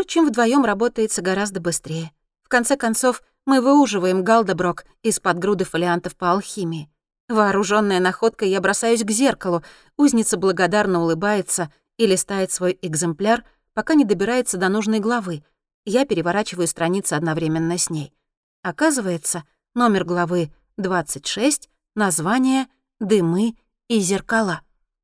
Впрочем, вдвоем работается гораздо быстрее. В конце концов, мы выуживаем Галдеброк из-под груды фолиантов по алхимии. Вооружённая находкой, я бросаюсь к зеркалу. Узница благодарно улыбается и листает свой экземпляр, пока не добирается до нужной главы. Я переворачиваю страницы одновременно с ней. Оказывается, номер главы 26, название «Дымы и зеркала».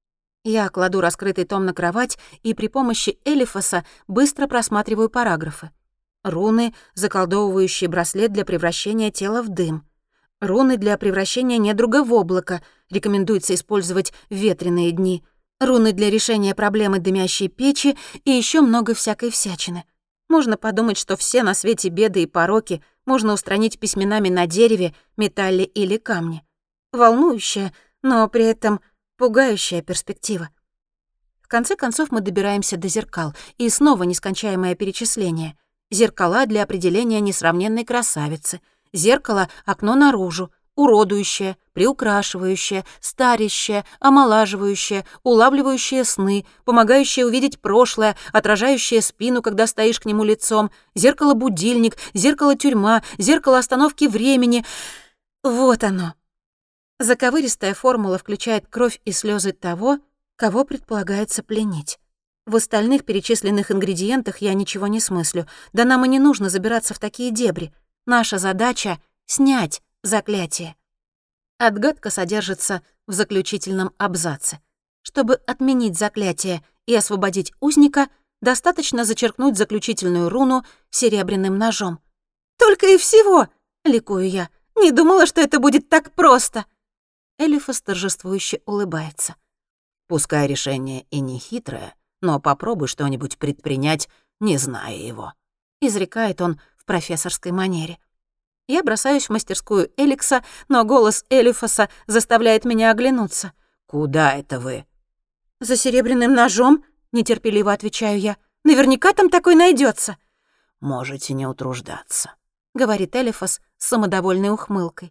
Я кладу раскрытый том на кровать и при помощи Элифаса быстро просматриваю параграфы. Руны, заколдовывающие браслет для превращения тела в дым. Руны для превращения недруга в облако. Рекомендуется использовать в ветреные дни. Руны для решения проблемы дымящей печи и еще много всякой всячины. Можно подумать, что все на свете беды и пороки можно устранить письменами на дереве, металле или камне. Волнующая, но при этом пугающая перспектива. В конце концов мы добираемся до зеркал, и снова нескончаемое перечисление. Зеркала для определения несравненной красавицы. Зеркало — окно наружу. Уродующее, приукрашивающее, старящее, омолаживающее, улавливающее сны, помогающее увидеть прошлое, отражающее спину, когда стоишь к нему лицом, зеркало-будильник, зеркало-тюрьма, зеркало остановки времени. Вот оно. Заковыристая формула включает кровь и слезы того, кого предполагается пленить. В остальных перечисленных ингредиентах я ничего не смыслю. Да нам и не нужно забираться в такие дебри. Наша задача — снять заклятие. Отгадка содержится в заключительном абзаце. Чтобы отменить заклятие и освободить узника, достаточно зачеркнуть заключительную руну серебряным ножом. «Только и всего!» — ликую я. «Не думала, что это будет так просто!» Элифас торжествующе улыбается. «Пускай решение и не хитрое, но попробуй что-нибудь предпринять, не зная его», — изрекает он в профессорской манере. Я бросаюсь в мастерскую Эликса, но голос Элифаса заставляет меня оглянуться. «Куда это вы?» «За серебряным ножом», — нетерпеливо отвечаю я. «Наверняка там такой найдется. «Можете не утруждаться», — говорит Элифас с самодовольной ухмылкой.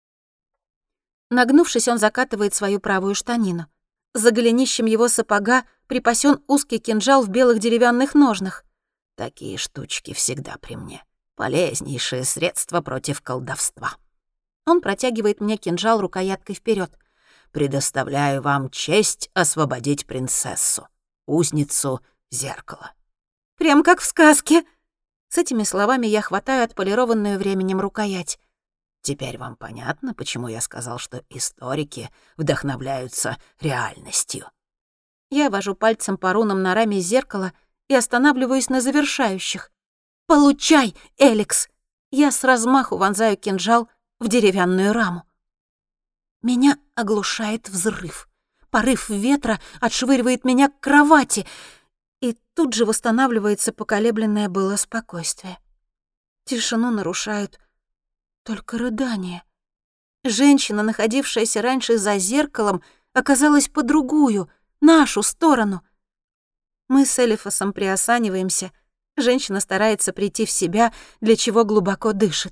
Нагнувшись, он закатывает свою правую штанину. За голенищем его сапога припасен узкий кинжал в белых деревянных ножнах. «Такие штучки всегда при мне. Полезнейшее средство против колдовства». Он протягивает мне кинжал рукояткой вперед. «Предоставляю вам честь освободить принцессу, узницу зеркала». «Прям как в сказке». С этими словами я хватаю отполированную временем рукоять. «Теперь вам понятно, почему я сказал, что историки вдохновляются реальностью?» Я вожу пальцем по рунам на раме зеркала и останавливаюсь на завершающих. «Получай, Эликс!» Я с размаху вонзаю кинжал в деревянную раму. Меня оглушает взрыв. Порыв ветра отшвыривает меня к кровати, и тут же восстанавливается поколебленное было спокойствие. Тишину нарушают только рыдания. Женщина, находившаяся раньше за зеркалом, оказалась по другую, нашу сторону. Мы с Элифасом приосаниваемся. Женщина старается прийти в себя, для чего глубоко дышит.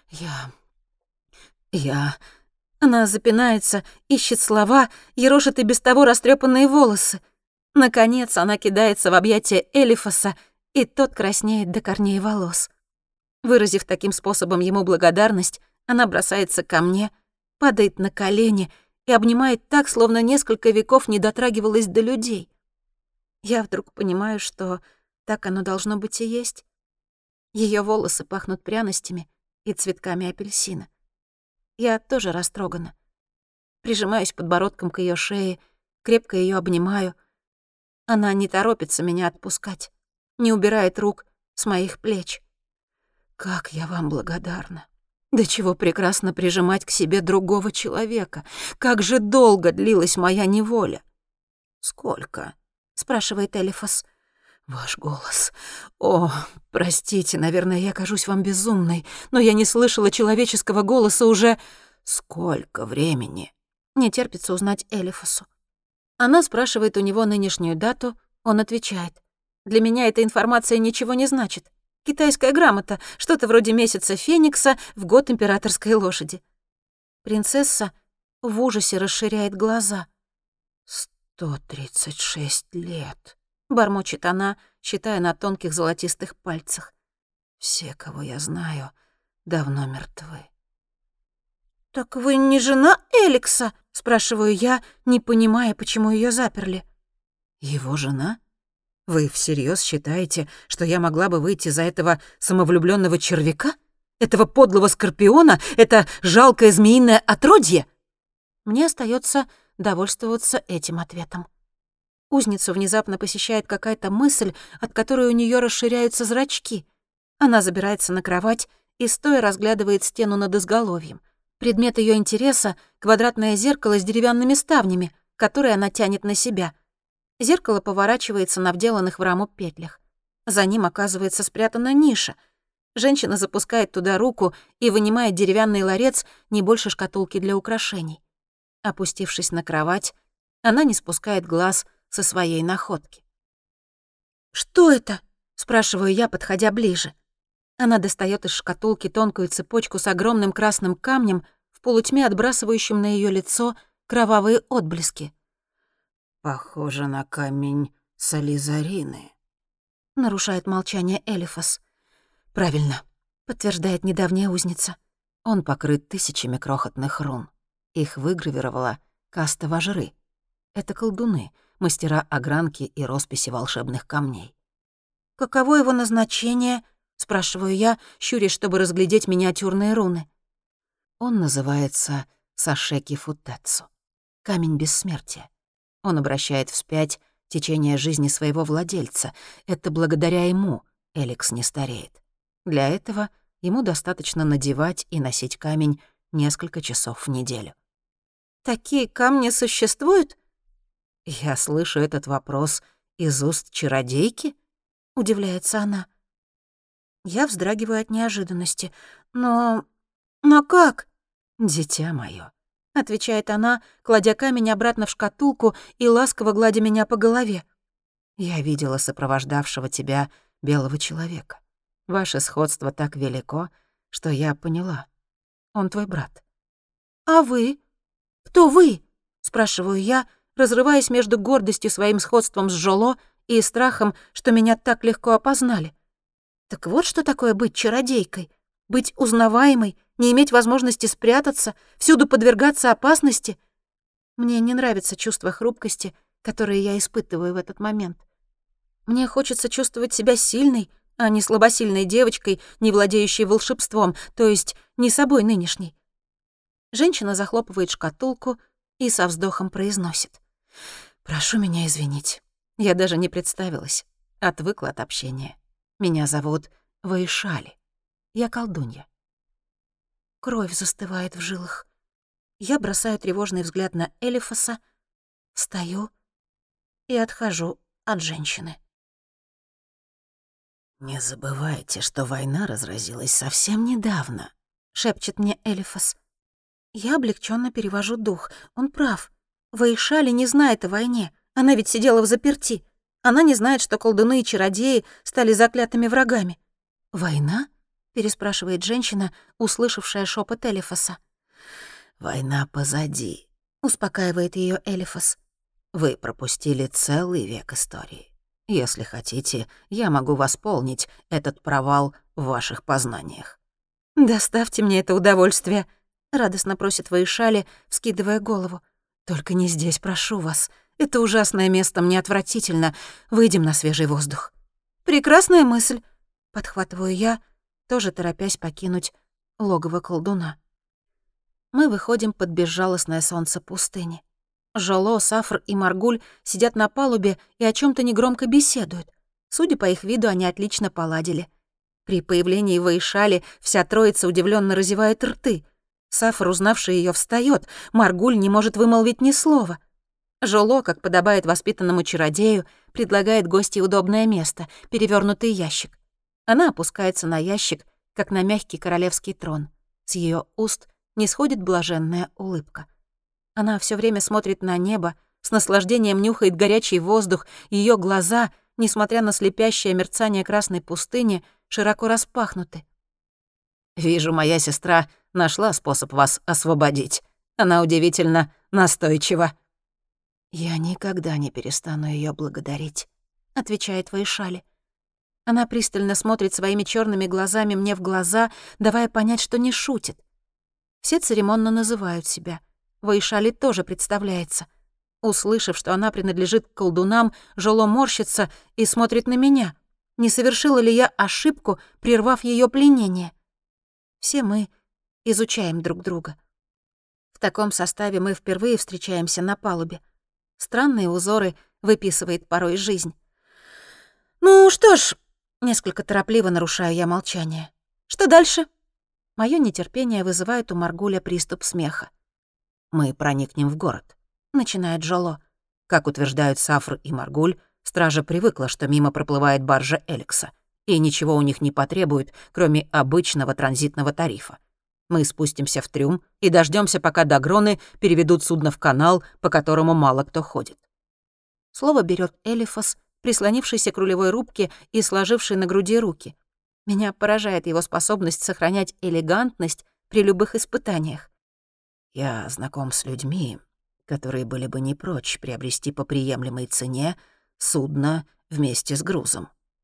Я... Она запинается, ищет слова, ерошит и без того растрепанные волосы. Наконец она кидается в объятия Элифаса, и тот краснеет до корней волос. Выразив таким способом ему благодарность, она бросается ко мне, падает на колени и обнимает так, словно несколько веков не дотрагивалась до людей. Я вдруг понимаю, что так оно должно быть и есть. Ее волосы пахнут пряностями и цветками апельсина. Я тоже растрогана. Прижимаюсь подбородком к ее шее, крепко ее обнимаю. Она не торопится меня отпускать, не убирает рук с моих плеч. Как я вам благодарна. До чего прекрасно прижимать к себе другого человека. Как же долго длилась моя неволя. «Сколько?» — спрашивает Элифас. «Ваш голос. О, простите, наверное, я кажусь вам безумной, но я не слышала человеческого голоса уже... Сколько времени?» Не терпится узнать Элифасу. Она спрашивает у него нынешнюю дату, он отвечает. Для меня эта информация ничего не значит. Китайская грамота, что-то вроде месяца Феникса в год императорской лошади. Принцесса в ужасе расширяет глаза. 136 лет», — бормочет она считая на тонких золотистых пальцах. «Все, кого я знаю, давно мертвы». «Так вы не жена Эликса?» — спрашиваю я, не понимая, почему ее заперли. «Его жена? Вы всерьез считаете, что я могла бы выйти за этого самовлюбленного червяка? Этого подлого скорпиона? Это жалкое змеиное отродье?» Мне остается довольствоваться этим ответом. Узницу внезапно посещает какая-то мысль, от которой у нее расширяются зрачки. Она забирается на кровать и стоя разглядывает стену над изголовьем. Предмет ее интереса — квадратное зеркало с деревянными ставнями, которые она тянет на себя. Зеркало поворачивается на вделанных в раму петлях. За ним оказывается спрятана ниша. Женщина запускает туда руку и вынимает деревянный ларец не больше шкатулки для украшений. Опустившись на кровать, она не спускает глаз со своей находки. «Что это?» — спрашиваю я, подходя ближе. Она достает из шкатулки тонкую цепочку с огромным красным камнем, в полутьме отбрасывающим на ее лицо кровавые отблески. «Похоже на камень Сализарины», — нарушает молчание Элифас. «Правильно», — подтверждает недавняя узница. «Он покрыт тысячами крохотных рун. Их выгравировала каста вожры. Это колдуны, мастера огранки и росписи волшебных камней». «Каково его назначение?» — спрашиваю я, щурясь, чтобы разглядеть миниатюрные руны. Он называется Сашеки Футетсу. Камень бессмертия. Он обращает вспять течение жизни своего владельца. Это благодаря ему Эликс не стареет. Для этого ему достаточно надевать и носить камень несколько часов в неделю. «Такие камни существуют?» «Я слышу этот вопрос из уст чародейки?» — удивляется она. Я вздрагиваю от неожиданности. «Но как?» «Дитя моё», — отвечает она, кладя камень обратно в шкатулку и ласково гладя меня по голове. «Я видела сопровождавшего тебя белого человека. Ваше сходство так велико, что я поняла. Он твой брат». «А вы? Кто вы?» — спрашиваю я, разрываясь между гордостью своим сходством с Жоло и страхом, что меня так легко опознали. Так вот что такое быть чародейкой. Быть узнаваемой, не иметь возможности спрятаться, всюду подвергаться опасности. Мне не нравится чувство хрупкости, которое я испытываю в этот момент. Мне хочется чувствовать себя сильной, а не слабосильной девочкой, не владеющей волшебством, то есть не собой нынешней. Женщина захлопывает шкатулку и со вздохом произносит: «Прошу меня извинить. Я даже не представилась. Отвыкла от общения. Меня зовут Ваишали. Я колдунья». Кровь застывает в жилах. Я бросаю тревожный взгляд на Элифаса, встаю и отхожу от женщины. «Не забывайте, что война разразилась совсем недавно», — шепчет мне Элифас. Я облегченно перевожу дух. Он прав. Ваишали не знает о войне. Она ведь сидела взаперти. Она не знает, что колдуны и чародеи стали заклятыми врагами. «Война?» — переспрашивает женщина, услышавшая шепот Элифаса. «Война позади», — успокаивает ее Элифас. «Вы пропустили целый век истории. Если хотите, я могу восполнить этот провал в ваших познаниях». «Доставьте мне это удовольствие», — радостно просит Ваишали, вскидывая голову. «Только не здесь, прошу вас. Это ужасное место, мне отвратительно. Выйдем на свежий воздух». «Прекрасная мысль», — подхватываю я, тоже торопясь покинуть логово колдуна. Мы выходим под безжалостное солнце пустыни. Жоло, Сафр и Маргуль сидят на палубе и о чем то негромко беседуют. Судя по их виду, они отлично поладили. При появлении Ваишали вся троица удивленно разевает рты. Сафр, узнавший ее, встает. Маргуль не может вымолвить ни слова. Жоло, как подобает воспитанному чародею, предлагает гостье удобное место — перевернутый ящик. Она опускается на ящик, как на мягкий королевский трон. С ее уст не сходит блаженная улыбка. Она все время смотрит на небо, с наслаждением нюхает горячий воздух, ее глаза, несмотря на слепящее мерцание красной пустыни, широко распахнуты. «Вижу, моя сестра нашла способ вас освободить. Она удивительно настойчива». «Я никогда не перестану ее благодарить», — отвечает Ваишали. Она пристально смотрит своими черными глазами мне в глаза, давая понять, что не шутит. Все церемонно называют себя. Ваишали тоже представляется. Услышав, что она принадлежит к колдунам, Жоло морщится и смотрит на меня. Не совершила ли я ошибку, прервав ее пленение? Все мы изучаем друг друга. В таком составе мы впервые встречаемся на палубе. Странные узоры выписывает порой жизнь. «Ну что ж», — несколько торопливо нарушаю я молчание. «Что дальше?» Моё нетерпение вызывает у Маргуля приступ смеха. «Мы проникнем в город», — начинает Жоло. Как утверждают Сафр и Маргуль, стража привыкла, что мимо проплывает баржа Эликса, и ничего у них не потребует, кроме обычного транзитного тарифа. Мы спустимся в трюм и дождёмся, пока дагроны переведут судно в канал, по которому мало кто ходит. Слово берёт Элифас, прислонившийся к рулевой рубке и сложивший на груди руки. Меня поражает его способность сохранять элегантность при любых испытаниях. «Я знаком с людьми, которые были бы не прочь приобрести по приемлемой цене судно вместе с грузом».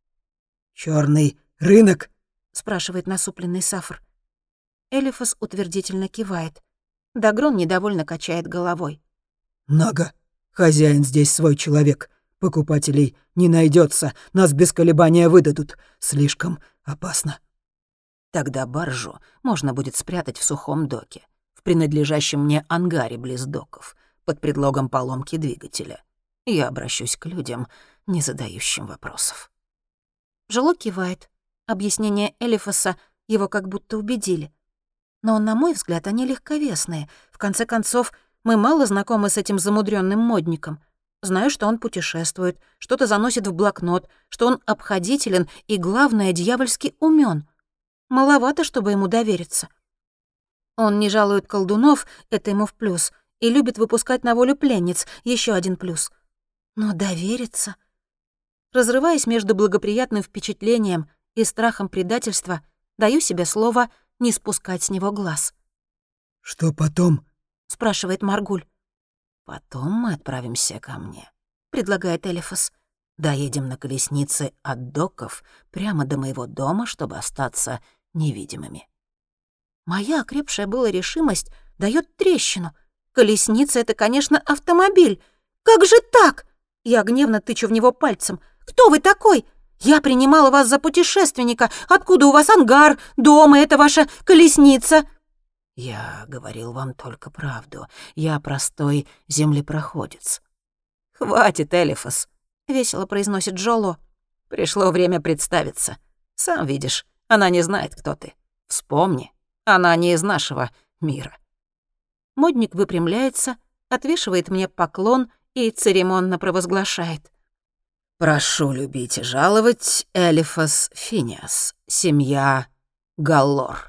«Чёрный рынок?» — спрашивает насупленный Сафр. Элифас утвердительно кивает. Дагрон недовольно качает головой. «Нага, хозяин здесь свой человек. Покупателей не найдется, нас без колебания выдадут. Слишком опасно». «Тогда баржу можно будет спрятать в сухом доке, в принадлежащем мне ангаре близ доков, под предлогом поломки двигателя. Я обращусь к людям, не задающим вопросов». Жоло кивает. Объяснения Элифаса его как будто убедили. Но, на мой взгляд, они легковесные. В конце концов, мы мало знакомы с этим замудрённым модником. Знаю, что он путешествует, что-то заносит в блокнот, что он обходителен и, главное, дьявольски умён. Маловато, чтобы ему довериться. Он не жалует колдунов, это ему в плюс, и любит выпускать на волю пленниц, ещё один плюс. Но довериться... Разрываясь между благоприятным впечатлением и страхом предательства, даю себе слово не спускать с него глаз. «Что потом?» — спрашивает Маргуль. «Потом мы отправимся ко мне», — предлагает Элифас. «Доедем на колеснице от доков прямо до моего дома, чтобы остаться невидимыми». Моя окрепшая была решимость даёт трещину. Колесница — это, конечно, автомобиль. Как же так? Я гневно тычу в него пальцем. Кто вы такой? Я принимала вас за путешественника. Откуда у вас ангар, дом и эта ваша колесница?» «Я говорил вам только правду. Я простой землепроходец». «Хватит, Элифас», — весело произносит Джоло. «Пришло время представиться. Сам видишь, она не знает, кто ты. Вспомни, она не из нашего мира». Модник выпрямляется, отвешивает мне поклон и церемонно провозглашает. «Прошу любить и жаловать, Элифас Финиас, семья Галлор».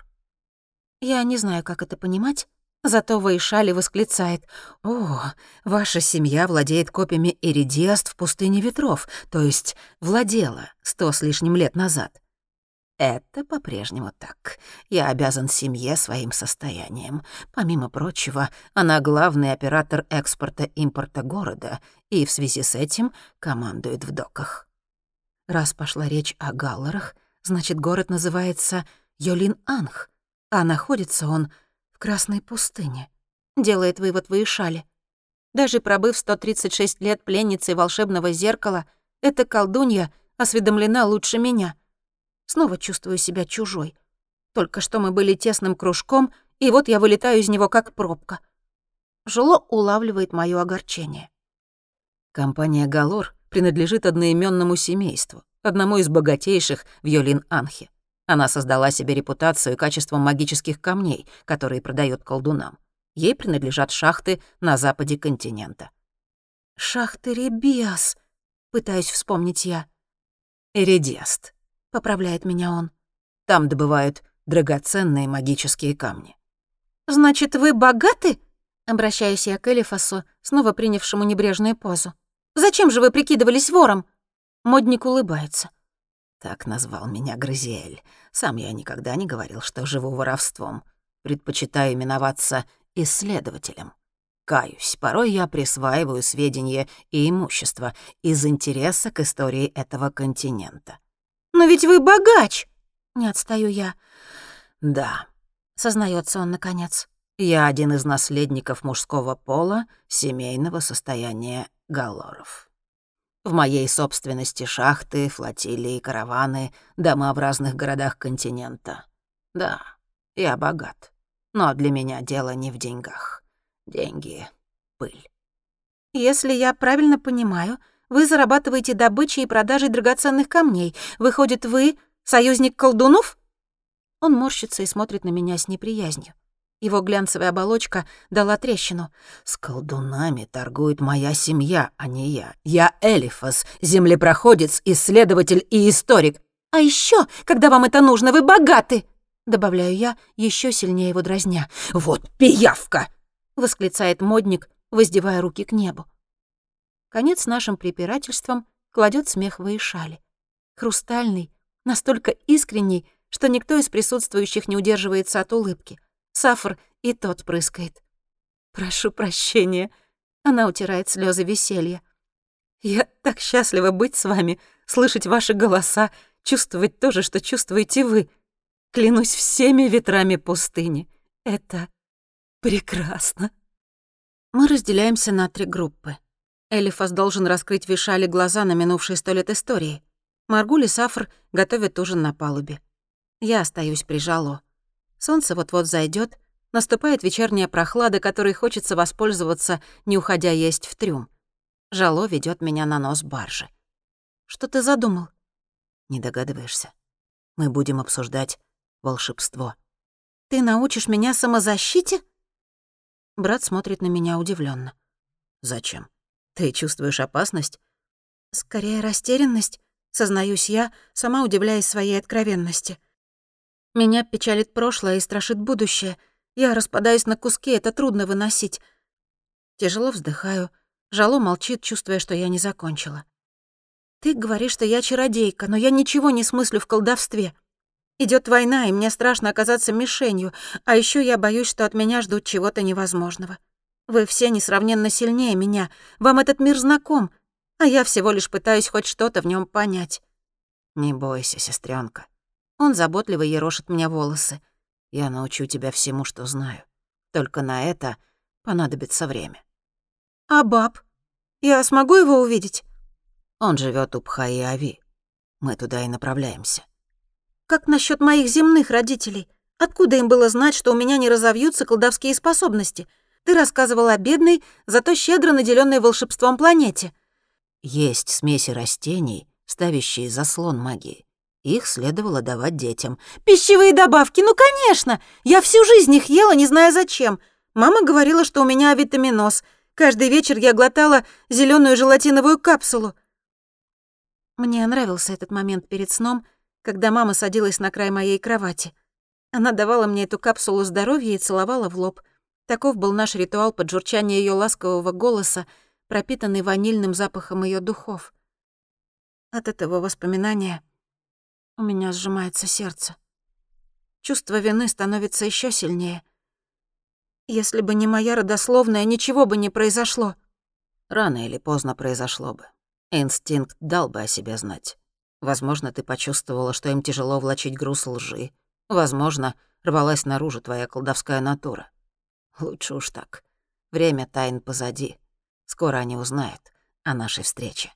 Я не знаю, как это понимать, зато Ваишали восклицает: «О, ваша семья владеет копьями Иридиаст в пустыне ветров, то есть владела 100 с лишним лет назад». «Это по-прежнему так. Я обязан семье своим состоянием. Помимо прочего, она главный оператор экспорта-импорта города и в связи с этим командует в доках». Раз пошла речь о Галлорах, значит, город называется Йолин-Анх, а находится он в Красной пустыне, делает вывод Ваишали. Даже пробыв 136 лет пленницей волшебного зеркала, эта колдунья осведомлена лучше меня. Снова чувствую себя чужой. Только что мы были тесным кружком, и вот я вылетаю из него как пробка. Жоло улавливает моё огорчение. Компания «Галлор» принадлежит одноимённому семейству, одному из богатейших в Йолин-Анхе. Она создала себе репутацию качеством магических камней, которые продает колдунам. Ей принадлежат шахты на западе континента. «Шахты Ребиас», — пытаюсь вспомнить я. «Эридиаст», — поправляет меня он. «Там добывают драгоценные магические камни». «Значит, вы богаты?» — обращаюсь я к Элифасу, снова принявшему небрежную позу. «Зачем же вы прикидывались вором?» Модник улыбается. Так назвал меня Грызиэль. Сам я никогда не говорил, что живу воровством. Предпочитаю именоваться исследователем. Каюсь, порой я присваиваю сведения и имущество из интереса к истории этого континента. Но ведь вы богач!» Не отстаю я. «Да», — сознается он наконец. «я один из наследников мужского пола семейного состояния Галлоров. В моей собственности шахты, флотилии, караваны, дома в разных городах континента. Да, я богат, но для меня дело не в деньгах. Деньги — пыль». «Если я правильно понимаю, вы зарабатываете добычей и продажей драгоценных камней. Выходит, вы союзник колдунов?» Он морщится и смотрит на меня с неприязнью. Его глянцевая оболочка дала трещину. «С колдунами торгует моя семья, а не я. Я Элифас, землепроходец, исследователь и историк». «А еще, когда вам это нужно, вы богаты!» Добавляю я, еще сильнее его дразня. «Вот пиявка!» — восклицает модник, воздевая руки к небу. Конец нашим препирательствам кладет смех в шали. Хрустальный, настолько искренний, что никто из присутствующих не удерживается от улыбки. Сафр и тот прыскает. «Прошу прощения». Она утирает слезы веселья. «Я так счастлива быть с вами, слышать ваши голоса, чувствовать то же, что чувствуете вы. Клянусь всеми ветрами пустыни. Это прекрасно». Мы разделяемся на 3 группы. Элифас должен раскрыть Вишале глаза на минувшие 100 лет истории. Маргуль и Сафр готовят ужин на палубе. Я остаюсь при Жало. Солнце вот-вот зайдет, наступает вечерняя прохлада, которой хочется воспользоваться, не уходя есть в трюм. Жало ведет меня на нос баржи. «Что ты задумал?» «Не догадываешься. Мы будем обсуждать волшебство». «Ты научишь меня самозащите?» Брат смотрит на меня удивленно. «Зачем? Ты чувствуешь опасность?» «Скорее растерянность», — сознаюсь я, сама удивляясь своей откровенности. Меня печалит прошлое и страшит будущее. Я распадаюсь на куски, это трудно выносить. Тяжело вздыхаю. Жало молчит, чувствуя, что я не закончила. «Ты говоришь, что я чародейка, но я ничего не смыслю в колдовстве. Идёт война, и мне страшно оказаться мишенью, а ещё я боюсь, что от меня ждут чего-то невозможного. Вы все несравненно сильнее меня, вам этот мир знаком, а я всего лишь пытаюсь хоть что-то в нём понять». «Не бойся, сестрёнка. Он заботливо ерошит мне волосы. Я научу тебя всему, что знаю. Только на это понадобится время». «А баб? Я смогу его увидеть?» Он живет у Пхаи-Ави. Мы туда и направляемся. «Как насчет моих земных родителей? Откуда им было знать, что у меня не разовьются колдовские способности? Ты рассказывал о бедной, зато щедро наделенной волшебством планете». Есть смеси растений, ставящие заслон магии. Их следовало давать детям. «Пищевые добавки, ну конечно! Я всю жизнь их ела, не зная зачем. Мама говорила, что у меня авитаминоз. Каждый вечер я глотала зеленую желатиновую капсулу». Мне нравился этот момент перед сном, когда мама садилась на край моей кровати. Она давала мне эту капсулу здоровья и целовала в лоб. Таков был наш ритуал под журчание её ласкового голоса, пропитанный ванильным запахом её духов. От этого воспоминания у меня сжимается сердце. Чувство вины становится ещё сильнее. Если бы не моя родословная, ничего бы не произошло. Рано или поздно произошло бы. Инстинкт дал бы о себе знать. Возможно, ты почувствовала, что им тяжело влачить груз лжи. Возможно, рвалась наружу твоя колдовская натура. Лучше уж так. Время тайн позади. Скоро они узнают о нашей встрече.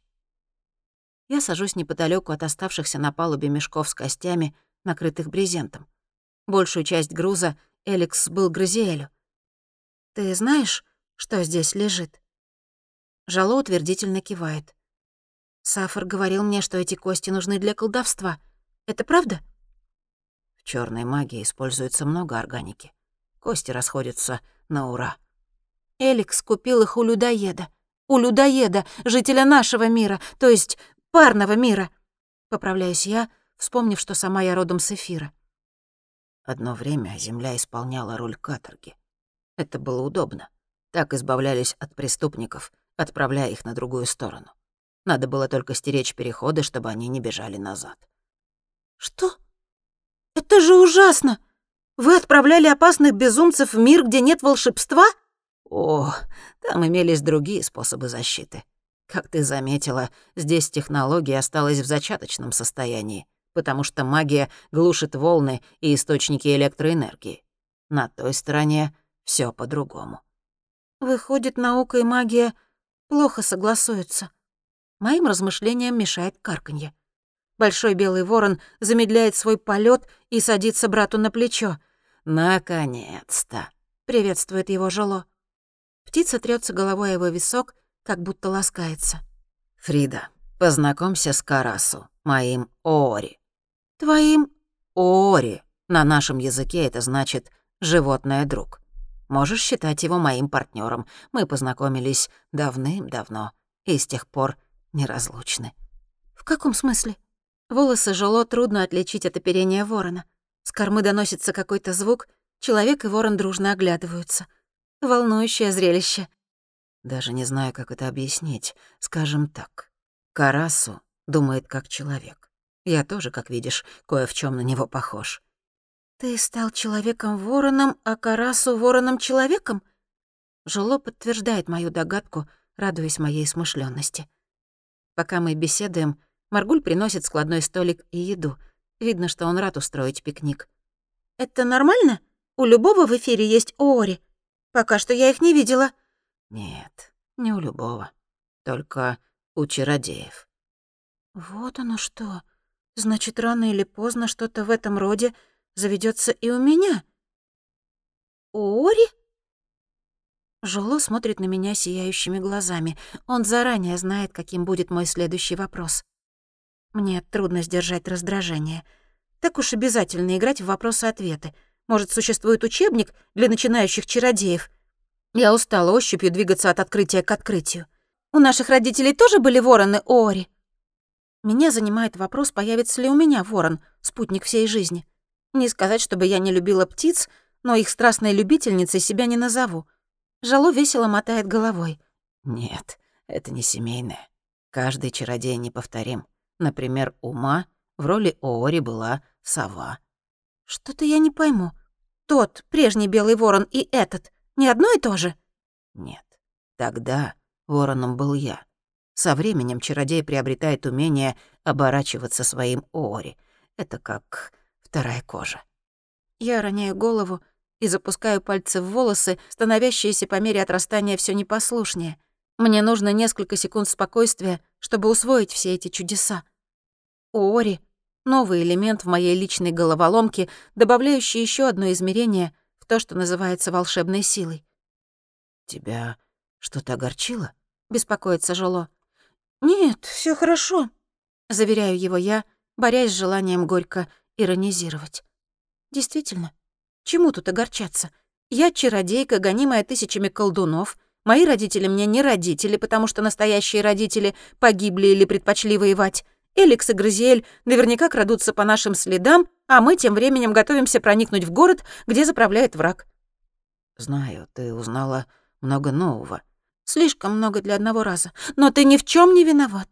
Я сажусь неподалёку от оставшихся на палубе мешков с костями, накрытых брезентом. Большую часть груза Эликс сбыл Гразиэлю. «Ты знаешь, что здесь лежит?» Жало утвердительно кивает. «Сафар говорил мне, что эти кости нужны для колдовства. Это правда?» В чёрной магии используется много органики. Кости расходятся на ура. Эликс купил их у людоеда. У людоеда, жителя нашего мира, то есть парного мира. Поправляюсь я, вспомнив, что сама я родом с Эфира. Одно время земля исполняла роль каторги. Это было удобно. Так избавлялись от преступников, отправляя их на другую сторону. Надо было только стеречь переходы, чтобы они не бежали назад. «Что? Это же ужасно! Вы отправляли опасных безумцев в мир, где нет волшебства?» О, там имелись другие способы защиты. Как ты заметила, здесь технология осталась в зачаточном состоянии, потому что магия глушит волны и источники электроэнергии. На той стороне всё по-другому. Выходит, наука и магия плохо согласуются. Моим размышлениям мешает карканье. Большой белый ворон замедляет свой полет и садится брату на плечо. «Наконец-то!» — приветствует его Жоло. Птица трется головой о его висок, как будто ласкается. «Фрида, познакомься с Карасу, моим Оори». «Твоим...» «Оори. На нашем языке это значит «животное друг». Можешь считать его моим партнером. Мы познакомились давным-давно и с тех пор неразлучны». «В каком смысле?» Волосы Жоло трудно отличить от оперения ворона. С кормы доносится какой-то звук, человек и ворон дружно оглядываются. Волнующее зрелище. Даже не знаю, как это объяснить. Скажем так, Карасу думает как человек. Я тоже, как видишь, кое в чем на него похож. «Ты стал человеком-вороном, а Карасу вороном-человеком?» Жоло подтверждает мою догадку, радуясь моей смышленности. Пока мы беседуем, Маргуль приносит складной столик и еду. Видно, что он рад устроить пикник. «Это нормально? У любого в эфире есть Оори. Пока что я их не видела». Нет, не у любого. Только у чародеев. «Вот оно что. Значит, рано или поздно что-то в этом роде заведется и у меня. Оори?» Жоло смотрит на меня сияющими глазами. Он заранее знает, каким будет мой следующий вопрос. Мне трудно сдержать раздражение. Так уж обязательно играть в вопросы-ответы. Может, существует учебник для начинающих чародеев? Я устала ощупью двигаться от открытия к открытию. У наших родителей тоже были вороны Оори? Меня занимает вопрос, появится ли у меня ворон, спутник всей жизни. Не сказать, чтобы я не любила птиц, но их страстной любительницей себя не назову. Жоло весело мотает головой. Нет, это не семейное. Каждый чародей неповторим. Например, у Ма в роли Оори была сова. Что-то я не пойму. Тот, прежний белый ворон, и этот не одно и то же? Нет, тогда вороном был я. Со временем чародей приобретает умение оборачиваться своим Оори. Это как вторая кожа. Я роняю голову и запускаю пальцы в волосы, становящиеся по мере отрастания все непослушнее. Мне нужно несколько секунд спокойствия, чтобы усвоить все эти чудеса. Оори — новый элемент в моей личной головоломке, добавляющий еще одно измерение в то, что называется волшебной силой. «Тебя что-то огорчило?» — беспокоится Жоло. «Нет, все хорошо», — заверяю его я, борясь с желанием горько иронизировать. «Действительно, чему тут огорчаться? Я чародейка, гонимая тысячами колдунов. Мои родители мне не родители, потому что настоящие родители погибли или предпочли воевать. Эликс и Грызиэль наверняка крадутся по нашим следам, а мы тем временем готовимся проникнуть в город, где заправляет враг». «Знаю, ты узнала много нового». «Слишком много для одного раза. Но ты ни в чем не виноват».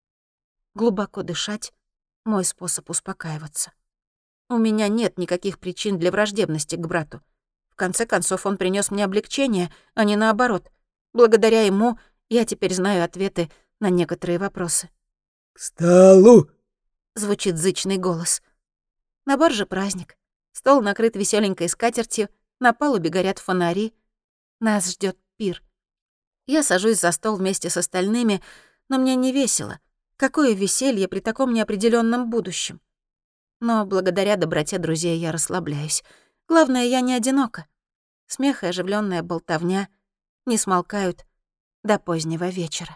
Глубоко дышать — мой способ успокаиваться. У меня нет никаких причин для враждебности к брату. В конце концов, он принес мне облегчение, а не наоборот. Благодаря ему я теперь знаю ответы на некоторые вопросы. «К столу!» — звучит зычный голос. На барже праздник. Стол накрыт веселенькой скатертью, на палубе горят фонари. Нас ждет пир. Я сажусь за стол вместе с остальными, но мне не весело. Какое веселье при таком неопределенном будущем. Но благодаря доброте друзей я расслабляюсь. Главное, я не одинока. Смех и оживленная болтовня не смолкают до позднего вечера.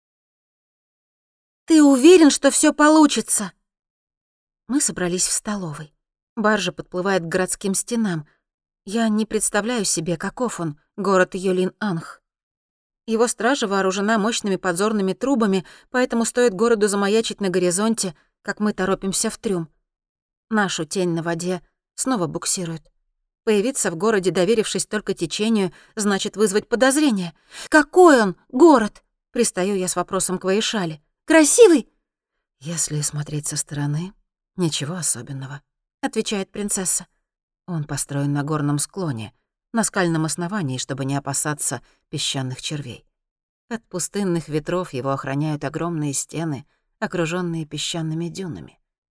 «Ты уверен, что все получится?» Мы собрались в столовой. Баржа подплывает к городским стенам. Я не представляю себе, каков он, город Йолин-Анх. Его стража вооружена мощными подзорными трубами, поэтому стоит городу замаячить на горизонте, как мы торопимся в трюм. Нашу тень на воде снова буксирует. Появиться в городе, доверившись только течению, значит вызвать подозрение. «Какой он, город?» — пристаю я с вопросом к Ваишали. «Красивый?» «Если смотреть со стороны, ничего особенного», — отвечает принцесса. «Он построен на горном склоне, на скальном основании, чтобы не опасаться песчаных червей. От пустынных ветров его охраняют огромные стены, окружённые песчаными дюнами.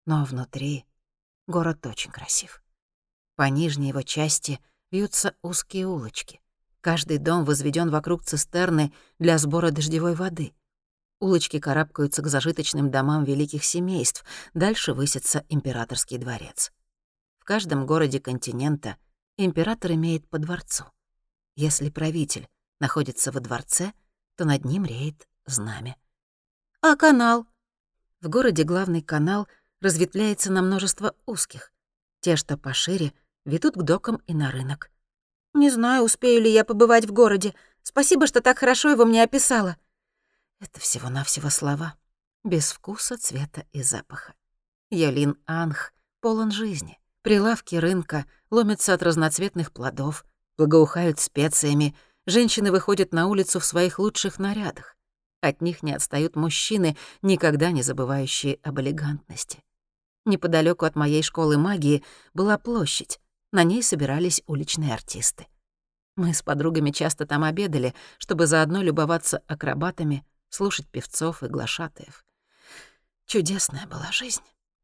Но внутри город очень красив. По нижней его части вьются узкие улочки. Каждый дом возведен вокруг цистерны для сбора дождевой воды. Улочки карабкаются к зажиточным домам великих семейств, дальше высится императорский дворец. В каждом городе континента император имеет по дворцу. Если правитель находится во дворце, то над ним реет знамя. А канал? В городе главный канал разветвляется на множество узких. Те, что пошире, ведут к докам и на рынок. Не знаю, успею ли я побывать в городе. Спасибо, что так хорошо его мне описала. Это всего-навсего слова, без вкуса, цвета и запаха. Йолин-Анх полон жизни. Прилавки рынка ломятся от разноцветных плодов, благоухают специями, женщины выходят на улицу в своих лучших нарядах. От них не отстают мужчины, никогда не забывающие об элегантности. Неподалёку от моей школы магии была площадь, на ней собирались уличные артисты. Мы с подругами часто там обедали, чтобы заодно любоваться акробатами, слушать певцов и глашатаев. Чудесная была жизнь.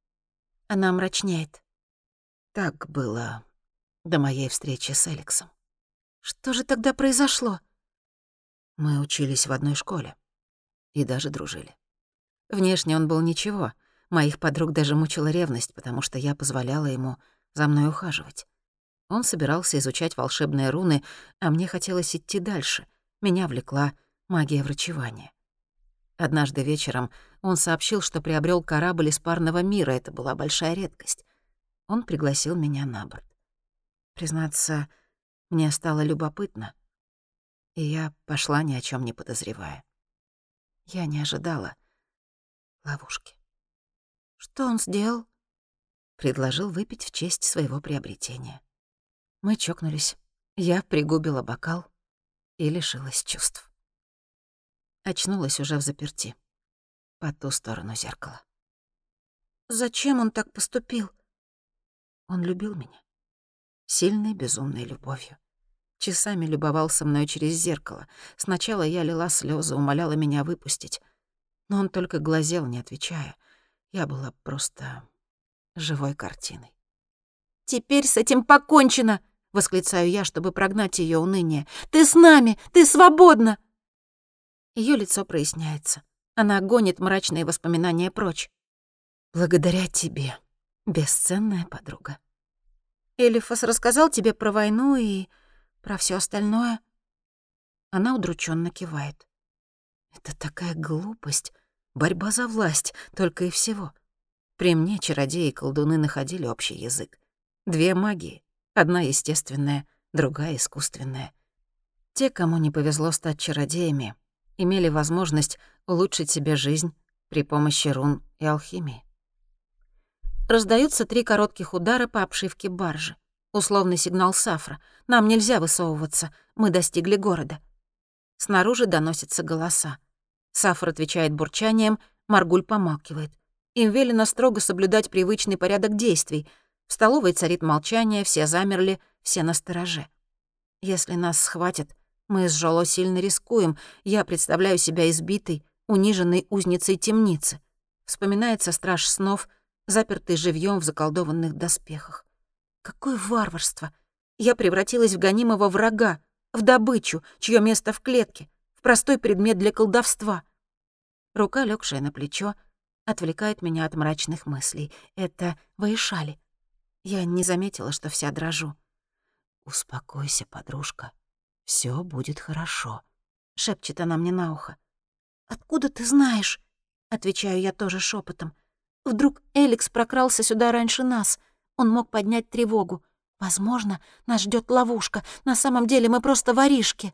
Она мрачнеет. Так было до моей встречи с Эликсом. Что же тогда произошло? Мы учились в одной школе и даже дружили. Внешне он был ничего. Моих подруг даже мучила ревность, потому что я позволяла ему за мной ухаживать. Он собирался изучать волшебные руны, а мне хотелось идти дальше. Меня влекла магия врачевания. Однажды вечером он сообщил, что приобрел корабль из парного мира. Это была большая редкость. Он пригласил меня на борт. Признаться, мне стало любопытно, и я пошла, ни о чем не подозревая. Я не ожидала ловушки. Что он сделал? Предложил выпить в честь своего приобретения. Мы чокнулись, я пригубила бокал и лишилась чувств. Очнулась уже взаперти, по ту сторону зеркала. Зачем он так поступил? Он любил меня. Сильной, безумной любовью. Часами любовался мной через зеркало. Сначала я лила слезы, умоляла меня выпустить. Но он только глазел, не отвечая. Я была просто живой картиной. «Теперь с этим покончено!» — восклицаю я, чтобы прогнать ее уныние. «Ты с нами! Ты свободна!» Ее лицо проясняется. Она гонит мрачные воспоминания прочь. «Благодаря тебе, бесценная подруга». «Элифас рассказал тебе про войну и про все остальное?» Она удрученно кивает. «Это такая глупость, борьба за власть, только и всего. При мне чародеи и колдуны находили общий язык. Две магии, одна естественная, другая искусственная. Те, кому не повезло стать чародеями, имели возможность улучшить себе жизнь при помощи рун и алхимии». Раздаются 3 коротких удара по обшивке баржи. Условный сигнал Сафра. Нам нельзя высовываться. Мы достигли города. Снаружи доносятся голоса. Сафр отвечает бурчанием, Маргуль помалкивает. Им велено строго соблюдать привычный порядок действий. В столовой царит молчание, все замерли, все настороже. Если нас схватят, мы с Жоло сильно рискуем. Я представляю себя избитой, униженной узницей темницы. Вспоминается страж снов, запертый живьем в заколдованных доспехах. Какое варварство! Я превратилась в гонимого врага, в добычу, чье место в клетке, в простой предмет для колдовства. Рука, легшая на плечо, отвлекает меня от мрачных мыслей. Это Ваишали. Я не заметила, что вся дрожу. «Успокойся, подружка. Все будет хорошо», — шепчет она мне на ухо. «Откуда ты знаешь?» — отвечаю я тоже шепотом. «Вдруг Эликс прокрался сюда раньше нас? Он мог поднять тревогу. Возможно, нас ждет ловушка. На самом деле мы просто воришки».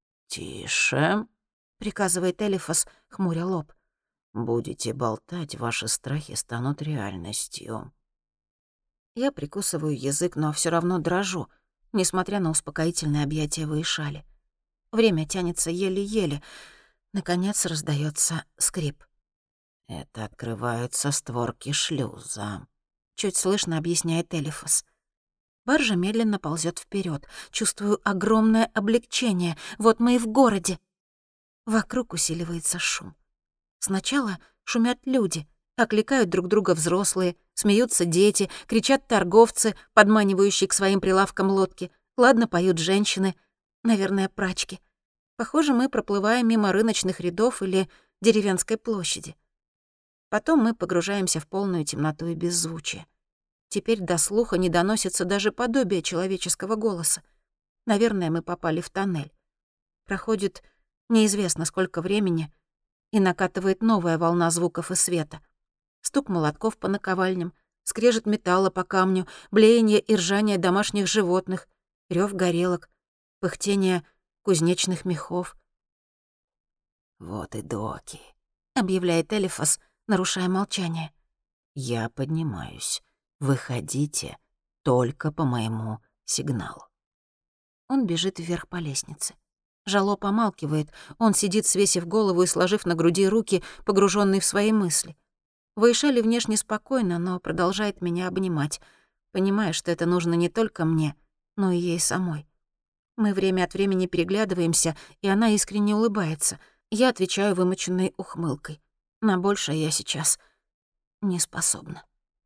«Тише», — приказывает Элифас, хмуря лоб. «Будете болтать, ваши страхи станут реальностью». Я прикусываю язык, но все равно дрожу, несмотря на успокоительное объятие Ваишали. Время тянется еле-еле. Наконец раздается скрип. «Это открываются створки шлюза», — чуть слышно объясняет Элифас. Баржа медленно ползет вперед. Чувствую огромное облегчение. Вот мы и в городе. Вокруг усиливается шум. Сначала шумят люди. Окликают друг друга взрослые, смеются дети, кричат торговцы, подманивающие к своим прилавкам лодки. Ладно поют женщины, наверное, прачки. Похоже, мы проплываем мимо рыночных рядов или деревенской площади. Потом мы погружаемся в полную темноту и беззвучие. Теперь до слуха не доносится даже подобие человеческого голоса. Наверное, мы попали в тоннель. Проходит неизвестно сколько времени, и накатывает новая волна звуков и света. Стук молотков по наковальням, скрежет металла по камню, блеяние и ржание домашних животных, рёв горелок, пыхтение кузнечных мехов. «Вот и доки», — объявляет Элифас, нарушая молчание. «Я поднимаюсь. Выходите только по моему сигналу». Он бежит вверх по лестнице. Жало помалкивает, он сидит, свесив голову и сложив на груди руки, погруженный в свои мысли. Ваишали внешне спокойно, но продолжает меня обнимать, понимая, что это нужно не только мне, но и ей самой. Мы время от времени переглядываемся, и она искренне улыбается. Я отвечаю вымученной ухмылкой. На большее я сейчас не способна.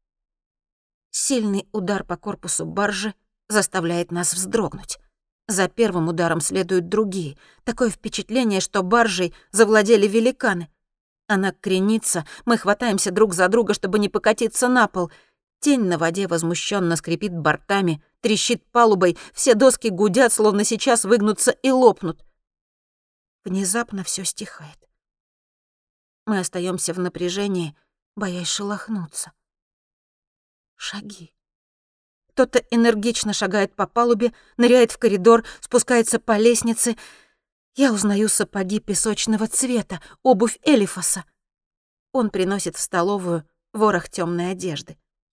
Сильный удар по корпусу баржи заставляет нас вздрогнуть. За первым ударом следуют другие. Такое впечатление, что баржей завладели великаны. Она кренится, мы хватаемся друг за друга, чтобы не покатиться на пол. Тень на воде возмущенно скрипит бортами, трещит палубой, все доски гудят, словно сейчас выгнутся и лопнут. Внезапно все стихает. Мы остаемся в напряжении, боясь шелохнуться. Шаги. Кто-то энергично шагает по палубе, ныряет в коридор, спускается по лестнице. Я узнаю сапоги песочного цвета, обувь Элифаса. Он приносит в столовую ворох тёмной одежды.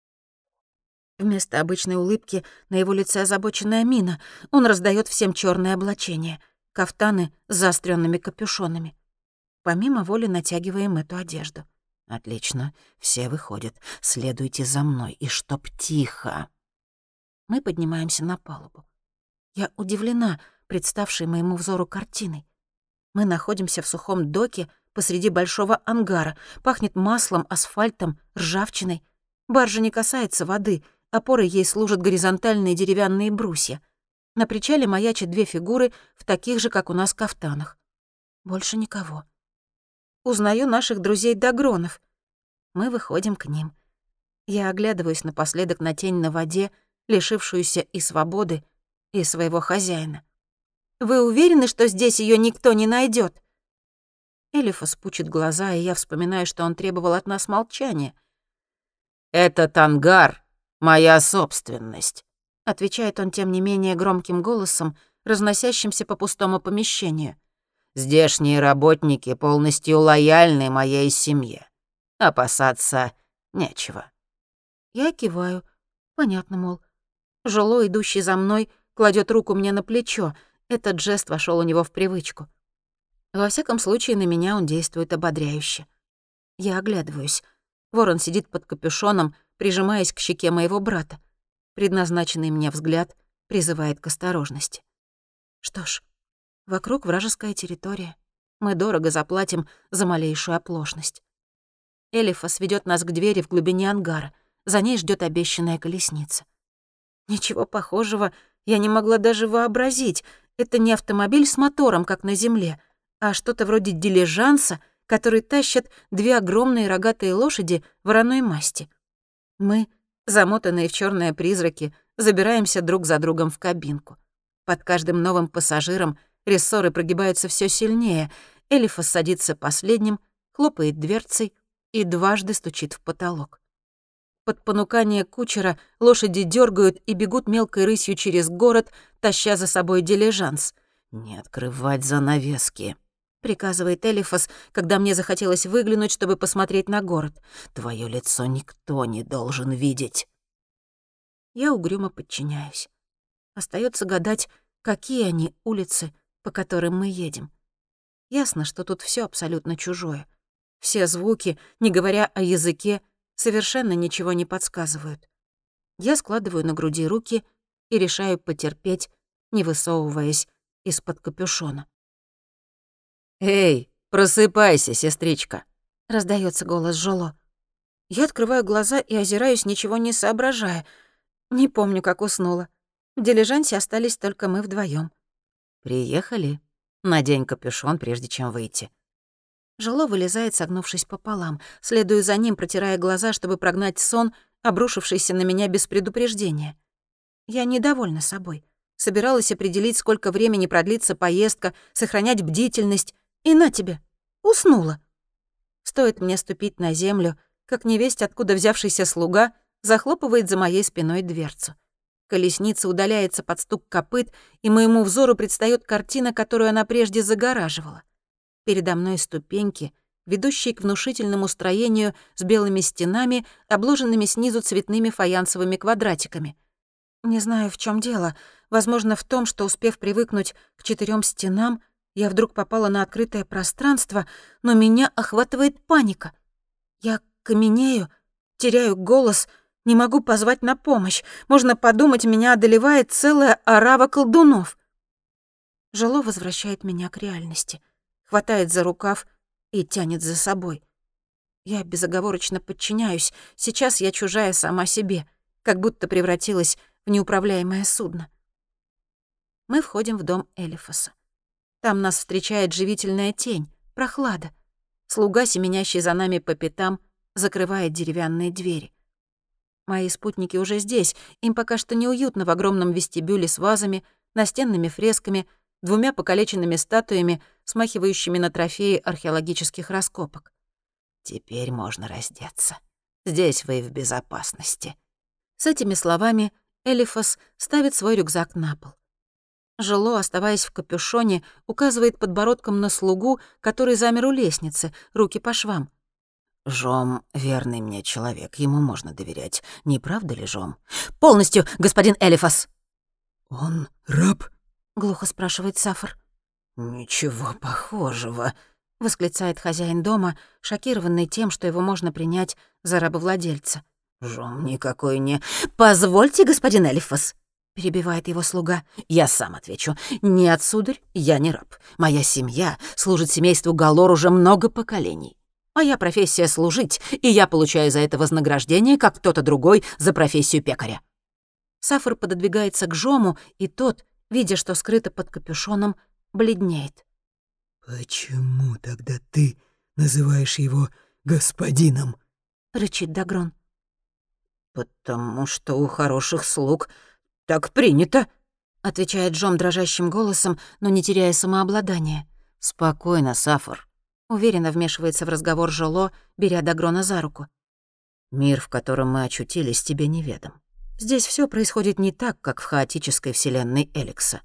Вместо обычной улыбки на его лице озабоченная мина. Он раздаёт всем чёрное облачение, кафтаны с заострёнными капюшонами. Помимо воли натягиваем эту одежду. «Отлично, все выходят. Следуйте за мной, и чтоб тихо». Мы поднимаемся на палубу. Я удивлена представшей моему взору картиной. Мы находимся в сухом доке посреди большого ангара. Пахнет маслом, асфальтом, ржавчиной. Баржа не касается воды, опорой ей служат горизонтальные деревянные брусья. На причале маячат две фигуры в таких же, как у нас, кафтанах. Больше никого. Узнаю наших друзей-догронов. Мы выходим к ним. Я оглядываюсь напоследок на тень на воде, лишившуюся и свободы, и своего хозяина. «Вы уверены, что здесь её никто не найдёт?» Элифас пучит глаза, и я вспоминаю, что он требовал от нас молчания. «Этот ангар — моя собственность», — отвечает он тем не менее громким голосом, разносящимся по пустому помещению. «Здешние работники полностью лояльны моей семье. Опасаться нечего». Я киваю. Понятно, мол. Жило, идущий за мной, кладет руку мне на плечо. Этот жест вошел у него в привычку. Во всяком случае, на меня он действует ободряюще. Я оглядываюсь. Ворон сидит под капюшоном, прижимаясь к щеке моего брата. Предназначенный мне взгляд призывает к осторожности. Что ж, вокруг вражеская территория. Мы дорого заплатим за малейшую оплошность. Элифас ведёт нас к двери в глубине ангара. За ней ждёт обещанная колесница. Ничего похожего я не могла даже вообразить. Это не автомобиль с мотором, как на земле, а что-то вроде дилижанса, который тащат две огромные рогатые лошади вороной масти. Мы, замотанные в чёрные призраки, забираемся друг за другом в кабинку. Под каждым новым пассажиром рессоры прогибаются всё сильнее. Элифас садится последним, хлопает дверцей и дважды стучит в потолок. Под понукание кучера лошади дергают и бегут мелкой рысью через город, таща за собой дилижанс. «Не открывать занавески», — приказывает Элифас, когда мне захотелось выглянуть, чтобы посмотреть на город. «Твое лицо никто не должен видеть». Я угрюмо подчиняюсь. Остается гадать, какие они улицы, по которым мы едем. Ясно, что тут все абсолютно чужое. Все звуки, не говоря о языке, совершенно ничего не подсказывают. Я складываю на груди руки и решаю потерпеть, не высовываясь из-под капюшона. «Эй, просыпайся, сестричка!» — раздаётся голос Жоло. Я открываю глаза и озираюсь, ничего не соображая. Не помню, как уснула. В дилижансе остались только мы вдвоем. «Приехали? Надень капюшон, прежде чем выйти». Жило вылезает, согнувшись пополам. Следую за ним, протирая глаза, чтобы прогнать сон, обрушившийся на меня без предупреждения. Я недовольна собой. Собиралась определить, сколько времени продлится поездка, сохранять бдительность. И на тебе. Уснула. Стоит мне ступить на землю, как невесть, откуда взявшийся слуга, захлопывает за моей спиной дверцу. Колесница удаляется под стук копыт, и моему взору предстаёт картина, которую она прежде загораживала. Передо мной ступеньки, ведущие к внушительному строению с белыми стенами, обложенными снизу цветными фаянсовыми квадратиками. Не знаю, в чем дело. Возможно, в том, что, успев привыкнуть к 4 стенам, я вдруг попала на открытое пространство, но меня охватывает паника. Я каменею, теряю голос, не могу позвать на помощь. Можно подумать, меня одолевает целая орава колдунов. Жило возвращает меня к реальности, хватает за рукав и тянет за собой. Я безоговорочно подчиняюсь. Сейчас я чужая сама себе, как будто превратилась в неуправляемое судно. Мы входим в дом Элифаса. Там нас встречает живительная тень, прохлада. Слуга, семенящий за нами по пятам, закрывает деревянные двери. Мои спутники уже здесь, им пока что неуютно в огромном вестибюле с вазами, настенными фресками, 2 покалеченными статуями, смахивающими на трофеи археологических раскопок. «Теперь можно раздеться. Здесь вы в безопасности». С этими словами Элифас ставит свой рюкзак на пол. Жило, оставаясь в капюшоне, указывает подбородком на слугу, который замер у лестницы, руки по швам. «Жом — верный мне человек, ему можно доверять. Не правда ли, Жом?» «Полностью, господин Элифас!» «Он раб?» — глухо спрашивает Сафар. «Ничего похожего», — восклицает хозяин дома, шокированный тем, что его можно принять за рабовладельца. «Жом никакой не...» «Позвольте, господин Элифас!» — перебивает его слуга. «Я сам отвечу. Нет, сударь, я не раб. Моя семья служит семейству Галор уже много поколений. Моя профессия — служить, и я получаю за это вознаграждение, как кто-то другой за профессию пекаря». Сафар пододвигается к Жому, и тот, видя, что скрыто под капюшоном, бледнеет. «Почему тогда ты называешь его господином?» — рычит Дагрон. «Потому что у хороших слуг так принято», — отвечает Жом дрожащим голосом, но не теряя самообладания. «Спокойно, Сафар», — уверенно вмешивается в разговор Жоло, беря Дагрона за руку. «Мир, в котором мы очутились, тебе неведом. Здесь все происходит не так, как в хаотической вселенной Эликса.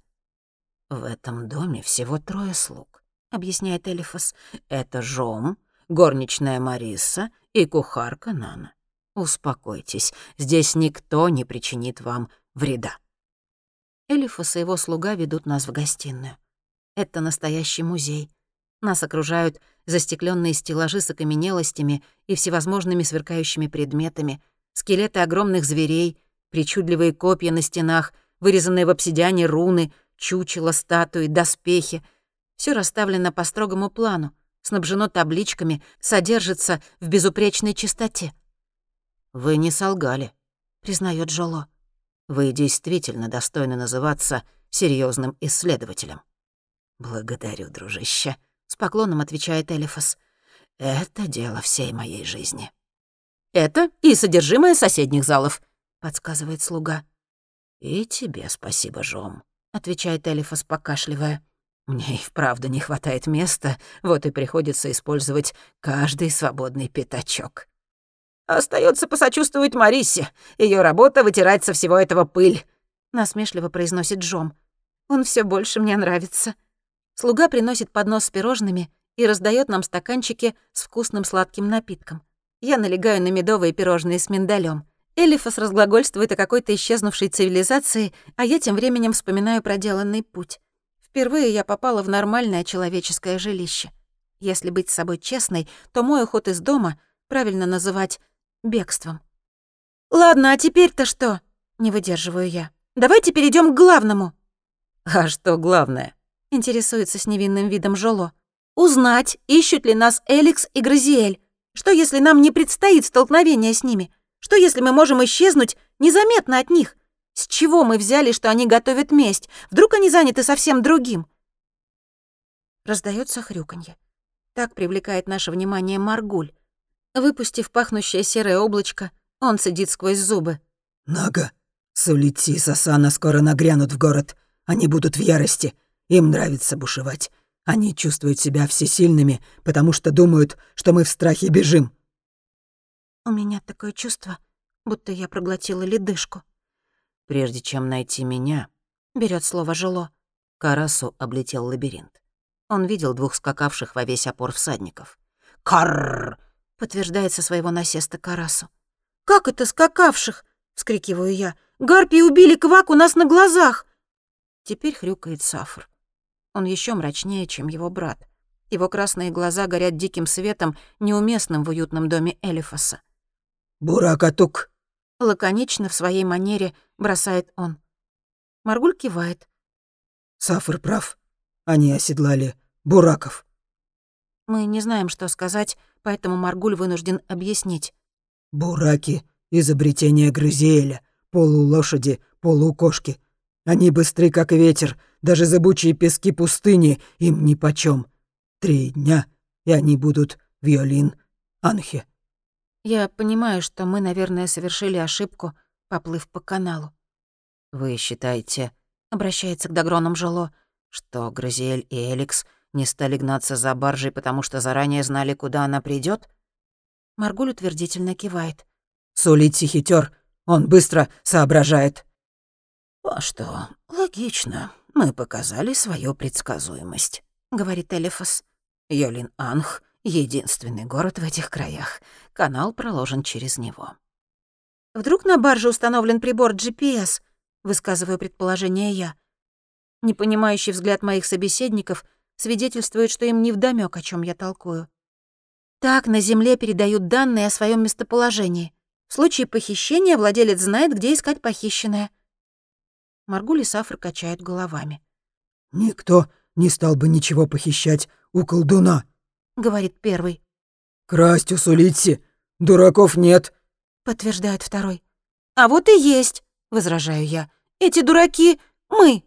В этом доме всего 3 слуг», — объясняет Элифас. «Это Жом, горничная Мариса и кухарка Нана. Успокойтесь, здесь никто не причинит вам вреда». Элифас и его слуга ведут нас в гостиную. Это настоящий музей. Нас окружают застеклённые стеллажи с окаменелостями и всевозможными сверкающими предметами, скелеты огромных зверей, причудливые копья на стенах, вырезанные в обсидиане руны, чучела, статуи, доспехи. Всё расставлено по строгому плану, снабжено табличками, содержится в безупречной чистоте. «Вы не солгали», — признает Жоло. «Вы действительно достойны называться серьезным исследователем». «Благодарю, дружище», — с поклоном отвечает Элифас. «Это дело всей моей жизни». «Это и содержимое соседних залов», — подсказывает слуга. «И тебе спасибо, Жом», — отвечает Элифас, покашливая. «Мне и вправду не хватает места, вот и приходится использовать каждый свободный пятачок». «Остаётся посочувствовать Марисе. Её работа — вытирать со всего этого пыль», — насмешливо произносит Джом. «Он всё больше мне нравится». Слуга приносит поднос с пирожными и раздаёт нам стаканчики с вкусным сладким напитком. Я налегаю на медовые пирожные с миндалём. Элифас разглагольствует о какой-то исчезнувшей цивилизации, а я тем временем вспоминаю проделанный путь. Впервые я попала в нормальное человеческое жилище. Если быть с собой честной, то мой уход из дома правильно называть бегством. «Ладно, а теперь-то что?» — не выдерживаю я. «Давайте перейдём к главному». «А что главное?» — интересуется с невинным видом Жоло. «Узнать, ищут ли нас Эликс и Гразиэль. Что, если нам не предстоит столкновение с ними? Что, если мы можем исчезнуть незаметно от них? С чего мы взяли, что они готовят месть? Вдруг они заняты совсем другим? Раздаётся хрюканье. Так привлекает наше внимание Маргуль. Выпустив пахнущее серое облачко, он цедит сквозь зубы. «Нага, Сулити и Сасана скоро нагрянут в город. Они будут в ярости. Им нравится бушевать. Они чувствуют себя всесильными, потому что думают, что мы в страхе бежим». У меня такое чувство, будто я проглотила ледышку. Прежде чем найти меня, Берет слово Жило. Карасу облетел лабиринт. Он видел 2 скакавших во весь опор всадников. «Карррр!» — подтверждает со своего насеста Карасу. «Как это скакавших?» — вскрикиваю я. «Гарпии убили Квак у нас на глазах!» Теперь хрюкает Сафр. Он еще мрачнее, чем его брат. Его красные глаза горят диким светом, неуместным в уютном доме Элифаса. «Буракатук!» — лаконично в своей манере бросает он. Маргуль кивает. Сафр прав. Они оседлали бураков. Мы не знаем, что сказать, поэтому Маргуль вынужден объяснить. Бураки — изобретение Грызиэля. Полулошади, полукошки. Они быстры, как ветер. Даже зыбучие пески пустыни им нипочём. 3 дня, и они будут в Йолин-Анхе. Я понимаю, что мы, наверное, совершили ошибку, поплыв по каналу. Вы считаете, Обращается к Дагронам Жило. что Грызиэль и Эликс не стали гнаться за баржей, потому что заранее знали, куда она придёт? Маргуль утвердительно кивает. Сулити хитёр, он быстро соображает. «А что, логично. Мы показали свою предсказуемость», — говорит Элифас. Йолин-Анх — единственный город в этих краях. Канал проложен через него. Вдруг на барже установлен прибор GPS, высказываю предположение я. Непонимающий взгляд моих собеседников свидетельствует, что им невдомёк, о чём я толкую. Так на Земле передают данные о своём местоположении. В случае похищения владелец знает, где искать похищенное. Маргуль и Сафр качают головами. «Никто не стал бы ничего похищать у колдуна», — говорит первый. «Красть у Сулити. Дураков нет», — подтверждает второй. «А вот и есть», — возражаю я. «Эти дураки — мы».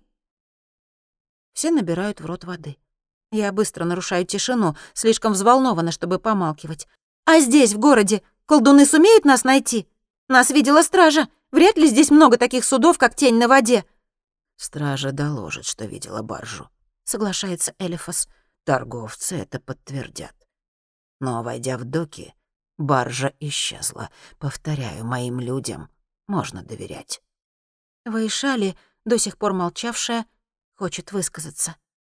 Все набирают в рот воды. Я быстро нарушаю тишину, слишком взволнована, чтобы помалкивать. «А здесь, в городе, колдуны сумеют нас найти? Нас видела стража. Вряд ли здесь много таких судов, как тень на воде». «Стража доложит, что видела баржу», — соглашается Элифас. «Торговцы это подтвердят. Но, войдя в доки, баржа исчезла. Повторяю, моим людям можно доверять». Ваишали, до сих пор молчавшая, хочет высказаться.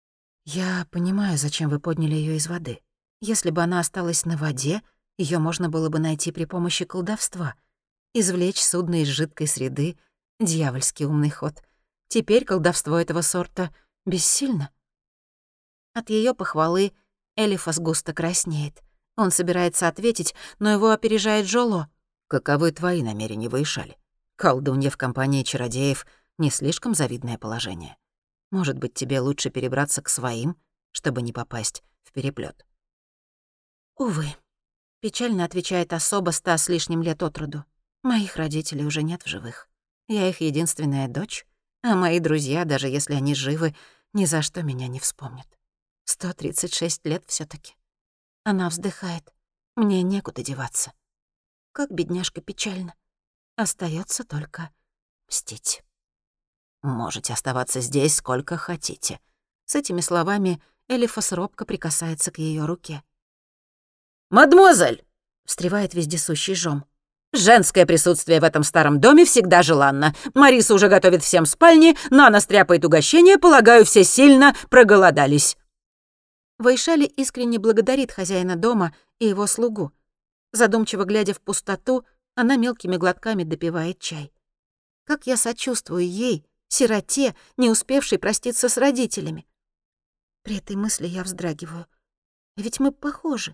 «Я понимаю, зачем вы подняли её из воды. Если бы она осталась на воде, её можно было бы найти при помощи колдовства. Извлечь судно из жидкой среды — дьявольский умный ход. Теперь колдовство этого сорта бессильно». От её похвалы Элифас густо краснеет. Он собирается ответить, но его опережает Жоло. «Каковы твои намерения, Ваишали? Колдунья в компании чародеев — не слишком завидное положение. Может быть, тебе лучше перебраться к своим, чтобы не попасть в переплёт?» «Увы», — печально отвечает особа 100 с лишним лет от роду. «Моих родителей уже нет в живых. Я их единственная дочь, а мои друзья, даже если они живы, ни за что меня не вспомнят. 136 лет всё-таки». Она вздыхает. Мне некуда деваться. Как бедняжка печально. Остаётся только мстить. «Можете оставаться здесь сколько хотите». С этими словами Элифас робко прикасается к её руке. «Мадемуазель!» — встревает вездесущий Жом. «Женское присутствие в этом старом доме всегда желанно. Мариса уже готовит всем спальни, Нана стряпает угощение, полагаю, все сильно проголодались». Ваишали искренне благодарит хозяина дома и его слугу. Задумчиво глядя в пустоту, она мелкими глотками допивает чай. Как я сочувствую ей, сироте, не успевшей проститься с родителями. При этой мысли я вздрагиваю. Ведь мы похожи.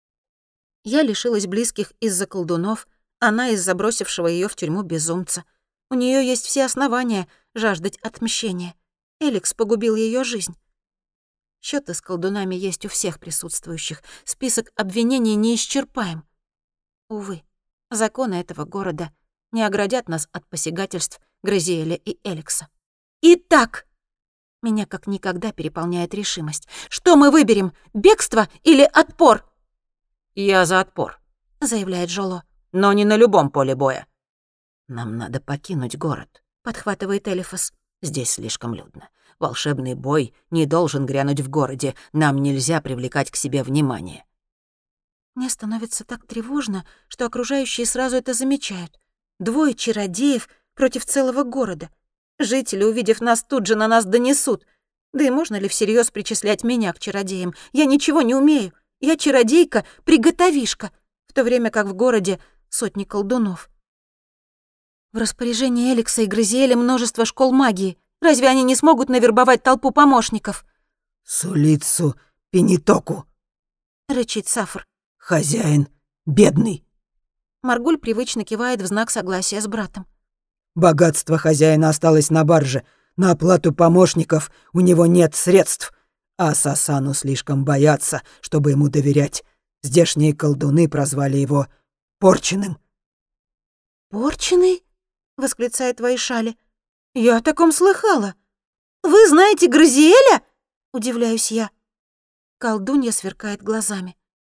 Я лишилась близких из-за колдунов, она из-за бросившего её в тюрьму безумца. У неё есть все основания жаждать отмщения. Эликс погубил её жизнь. Счеты с колдунами есть у всех присутствующих. Список обвинений неисчерпаем. Увы, законы этого города не оградят нас от посягательств Грызиэля и Эликса. Итак, меня как никогда переполняет решимость. Что мы выберем, бегство или отпор? «Я за отпор», — заявляет Жоло. «но не на любом поле боя. Нам надо покинуть город», — подхватывает Элифас. «Здесь слишком людно. Волшебный бой не должен грянуть в городе. Нам нельзя привлекать к себе внимание». Мне становится так тревожно, что окружающие сразу это замечают. 2 чародеев против целого города. Жители, увидев нас, тут же на нас донесут. Да и можно ли всерьез причислять меня к чародеям? Я ничего не умею. Я чародейка-приготовишка, в то время как в городе сотни колдунов. В распоряжении Эликса и Грызиэля множество школ магии. Разве они не смогут навербовать толпу помощников? «Сулицу Пенитоку», — рычит Сафр. «Хозяин бедный». Маргуль привычно кивает в знак согласия с братом. «Богатство хозяина осталось на барже. На оплату помощников у него нет средств. А Сасану слишком боятся, чтобы ему доверять. Здешние колдуны прозвали его Порченым». «Порченый?» — восклицает Вайшали. «Я о таком слыхала. Вы знаете Грызиэля?» — удивляюсь я. Колдунья сверкает глазами.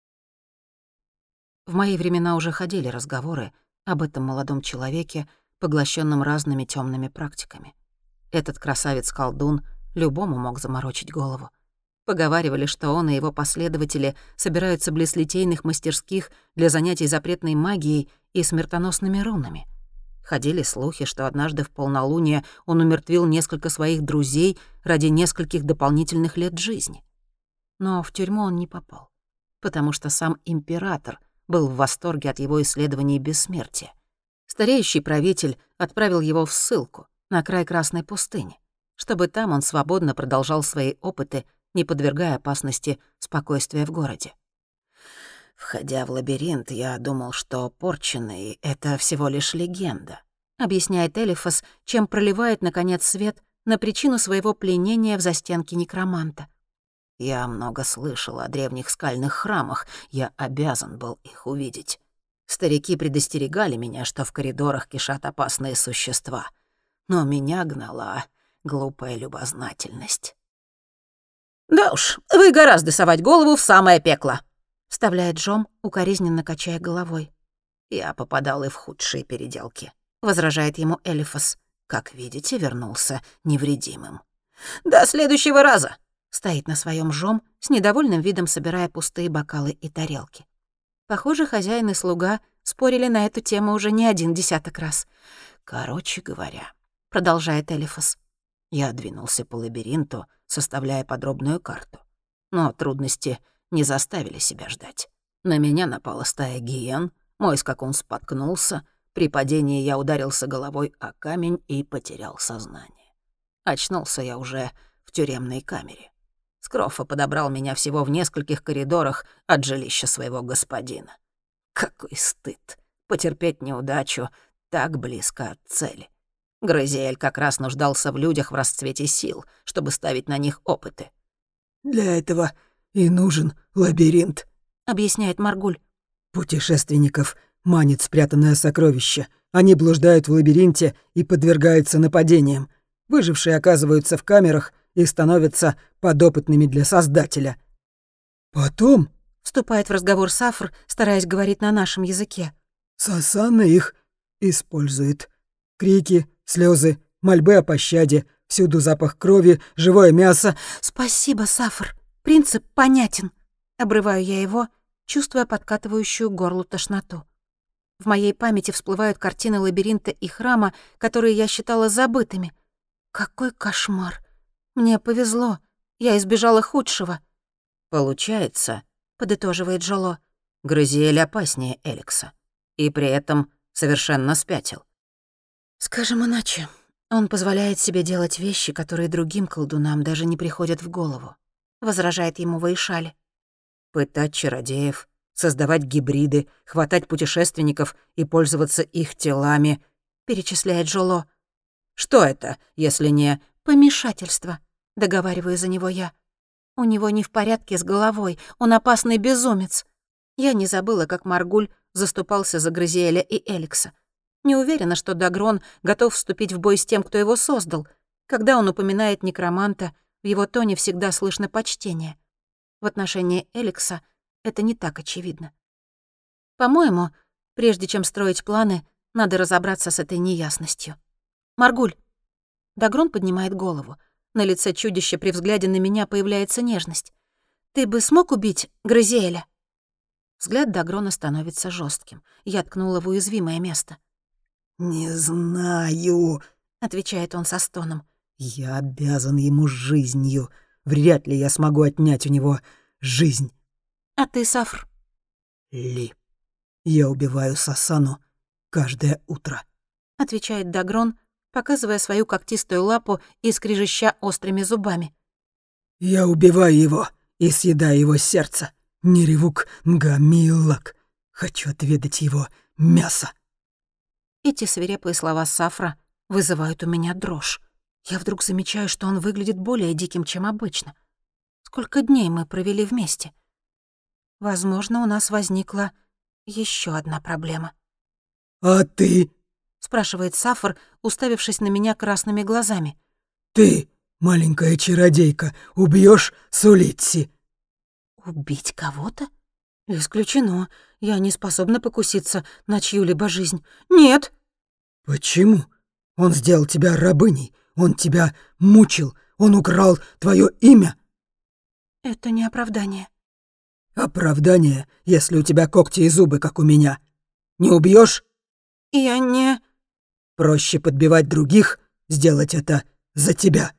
В мои времена уже ходили разговоры об этом молодом человеке, поглощенном разными темными практиками. Этот красавец-колдун любому мог заморочить голову. Поговаривали, что он и его последователи собираются близ литейных мастерских для занятий запретной магией и смертоносными рунами. Ходили слухи, что однажды в полнолуние он умертвил несколько своих друзей ради нескольких дополнительных лет жизни. Но в тюрьму он не попал, потому что сам император был в восторге от его исследований бессмертия. Стареющий правитель отправил его в ссылку на край Красной пустыни, чтобы там он свободно продолжал свои опыты, не подвергая опасности спокойствия в городе. «Входя в лабиринт, я думал, что Порченый — это всего лишь легенда», — объясняет Элифас, чем проливает, наконец, свет на причину своего пленения в застенке некроманта. «Я много слышал о древних скальных храмах, я обязан был их увидеть. Старики предостерегали меня, что в коридорах кишат опасные существа, но меня гнала глупая любознательность». «Да уж, вы гораздо совать голову в самое пекло», — вставляет Джом, укоризненно качая головой. «Я попадал и в худшие переделки», — возражает ему Элифас. «Как видите, вернулся невредимым». «До следующего раза», — стоит на своем Жом, с недовольным видом собирая пустые бокалы и тарелки. Похоже, хозяин и слуга спорили на эту тему уже не 10 раз. «Короче говоря», — продолжает Элифас, — «я двинулся по лабиринту, составляя подробную карту. Но трудности не заставили себя ждать. На меня напала стая гиен, мой скакун споткнулся, при падении я ударился головой о камень и потерял сознание. Очнулся я уже в тюремной камере. Скрофа подобрал меня всего в нескольких коридорах от жилища своего господина. Какой стыд потерпеть неудачу так близко от цели. Грызиэль как раз нуждался в людях в расцвете сил, чтобы ставить на них опыты. «Для этого и нужен лабиринт», — объясняет Маргуль. «Путешественников манит спрятанное сокровище. Они блуждают в лабиринте и подвергаются нападениям. Выжившие оказываются в камерах и становятся подопытными для Создателя. Потом, — вступает в разговор Сафр, стараясь говорить на нашем языке, Сасана их использует. Крики, слезы, мольбы о пощаде, всюду запах крови, живое мясо». «Спасибо, Сафр. Принцип понятен». Обрываю я его, чувствуя подкатывающую к горлу тошноту. В моей памяти всплывают картины лабиринта и храма, которые я считала забытыми. Какой кошмар. Мне повезло. Я избежала худшего. «Получается», — подытоживает Жоло, Грызиэль опаснее Эликса. И при этом совершенно спятил. скажем иначе, он позволяет себе делать вещи, которые другим колдунам даже не приходят в голову, возражает ему Вайшали. Пытать чародеев, создавать гибриды, хватать путешественников и пользоваться их телами, перечисляет Жоло. Что это, если не... Помешательство, договариваю за него я. У него не в порядке с головой, он опасный безумец. Я не забыла, как Маргуль заступался за Грызиэля и Эликса. Не уверена, что Дагрон готов вступить в бой с тем, кто его создал. Когда он упоминает некроманта, в его тоне всегда слышно почтение. В отношении Эликса это не так очевидно. По-моему, прежде чем строить планы, надо разобраться с этой неясностью. «Маргуль!» Дагрон поднимает голову. На лице чудища при взгляде на меня появляется нежность. «Ты бы смог убить Грызиэля?» Взгляд Дагрона становится жестким. Я ткнула в уязвимое место. «Не знаю», — отвечает он со стоном. «Я обязан ему жизнью. Вряд ли я смогу отнять у него жизнь». «А ты, Сафр?» «Ли, я убиваю Сасану каждое утро», — отвечает Дагрон, показывая свою когтистую лапу и скрежеща острыми зубами. «Я убиваю его и съедаю его сердце. Неревук Нгамилак. Хочу отведать его мясо». Эти свирепые слова Сафра вызывают у меня дрожь. Я вдруг замечаю, что он выглядит более диким, чем обычно. Сколько дней мы провели вместе? Возможно, у нас возникла еще одна проблема. «А ты?» — спрашивает Сафр, уставившись на меня красными глазами. «Ты, маленькая чародейка, убьёшь Сулитси?» «Убить кого-то? Исключено. Я не способна покуситься на чью-либо жизнь. Нет!» «Почему? Он сделал тебя рабыней, он тебя мучил, он украл твое имя». «Это не оправдание». «Оправдание, если у тебя когти и зубы, как у меня. Не убьёшь? «Я не...» Проще подбивать других, сделать это за тебя».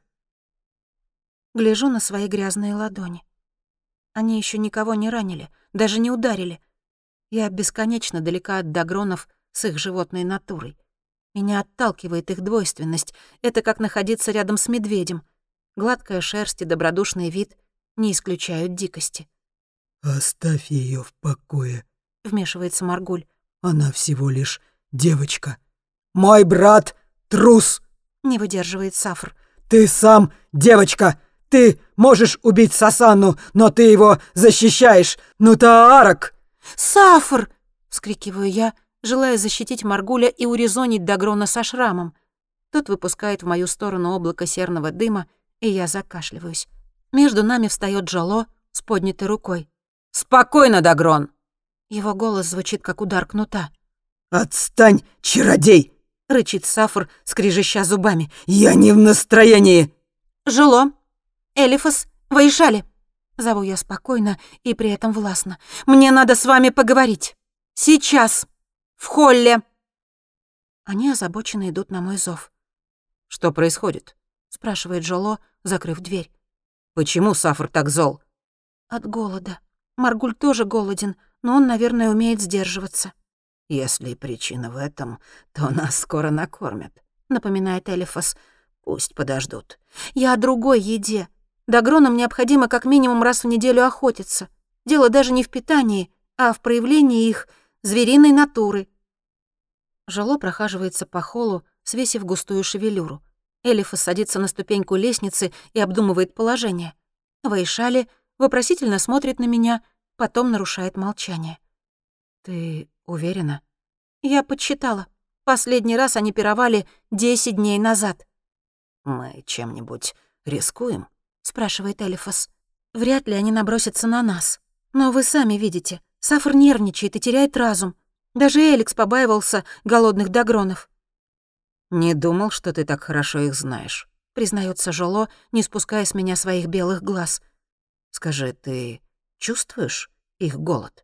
Гляжу на свои грязные ладони. Они еще никого не ранили, даже не ударили. Я бесконечно далека от дагронов с их животной натурой. Меня отталкивает их двойственность. Это как находиться рядом с медведем. Гладкая шерсть и добродушный вид не исключают дикости. «Оставь ее в покое», — вмешивается Маргуль. «Она всего лишь девочка». «Мой брат — трус!» — не выдерживает Сафр. «Ты сам девочка! Ты можешь убить Сасану, но ты его защищаешь! Ну, Таарак!» «Сафр!» — вскрикиваю я, желая защитить Маргуля и урезонить Дагрона со шрамом. Тот выпускает в мою сторону облако серного дыма, и я закашливаюсь. Между нами встаёт Джало с поднятой рукой. «Спокойно, Дагрон!» Его голос звучит, как удар кнута. «Отстань, чародей!» — рычит Сафр, скрежеща зубами. «Я не в настроении!» «Жило! Элифас! Ваишали!» Зову я спокойно и при этом властно. «Мне надо с вами поговорить! Сейчас! В холле!» Они озабоченно идут на мой зов. «Что происходит?» — спрашивает Джоло, закрыв дверь. «Почему Сафр так зол?» «От голода. Маргуль тоже голоден, но он, наверное, умеет сдерживаться». «Если причина в этом, то нас скоро накормят», — напоминает Элифас. «Пусть подождут». «Я о другой еде. Дагронам необходимо как минимум раз в неделю охотиться. Дело даже не в питании, а в проявлении их звериной натуры». Жало прохаживается по холлу, свесив густую шевелюру. Элифас садится на ступеньку лестницы и обдумывает положение. Ваишали вопросительно смотрит на меня, потом нарушает молчание. «Ты уверена?» Я подсчитала. Последний раз они пировали 10 дней назад. «Мы чем-нибудь рискуем?» — спрашивает Элифас. «Вряд ли они набросятся на нас. Но вы сами видите, Сафр нервничает и теряет разум. Даже Эликс побаивался голодных дагронов». «Не думал, что ты так хорошо их знаешь», — признается Жоло, не спуская с меня своих белых глаз. «Скажи, ты чувствуешь их голод?»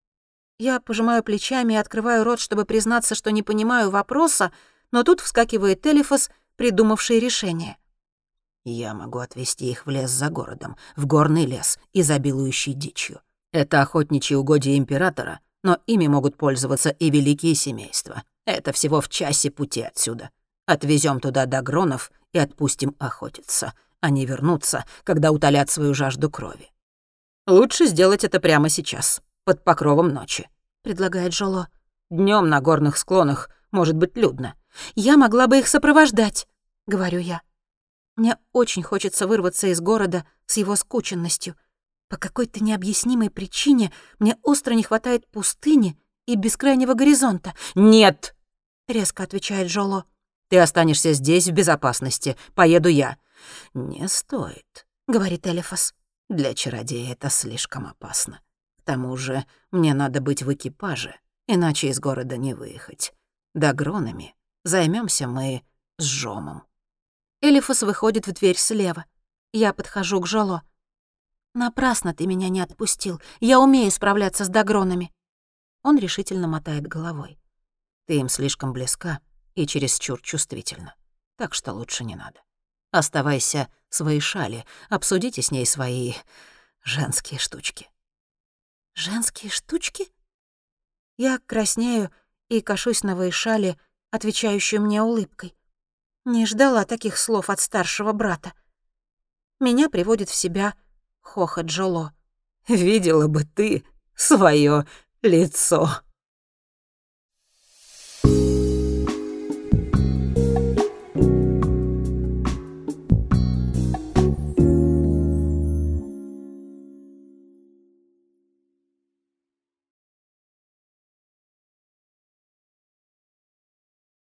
Я пожимаю плечами и открываю рот, чтобы признаться, что не понимаю вопроса, но тут вскакивает Элифас, придумавший решение. «Я могу отвезти их в лес за городом, в горный лес, изобилующий дичью. Это охотничьи угодья императора, но ими могут пользоваться и великие семейства. Это всего в часе пути отсюда. Отвезем туда дагронов и отпустим охотиться. Они вернутся, когда утолят свою жажду крови. Лучше сделать это прямо сейчас, под покровом ночи», — предлагает Жоло. «Днём на горных склонах может быть людно». «Я могла бы их сопровождать», — говорю я. Мне очень хочется вырваться из города с его скученностью. По какой-то необъяснимой причине мне остро не хватает пустыни и бескрайнего горизонта. «Нет!» — резко отвечает Жоло. «Ты останешься здесь в безопасности. Поеду я». «Не стоит», — говорит Элифас. «Для чародея это слишком опасно. К тому же мне надо быть в экипаже, иначе из города не выехать. Дагронами займемся мы с Жомом». Элифас выходит в дверь слева. Я подхожу к Жоло. «Напрасно ты меня не отпустил. Я умею справляться с дагронами». Он решительно мотает головой. «Ты им слишком близка и чересчур чувствительна, так что лучше не надо. Оставайся с Ваишали, обсудите с ней свои женские штучки». «Женские штучки?» Я краснею и кашусь на Ваишали, отвечающую мне улыбкой. Не ждала таких слов от старшего брата. Меня приводит в себя хохот Жоло. «Видела бы ты своё лицо!»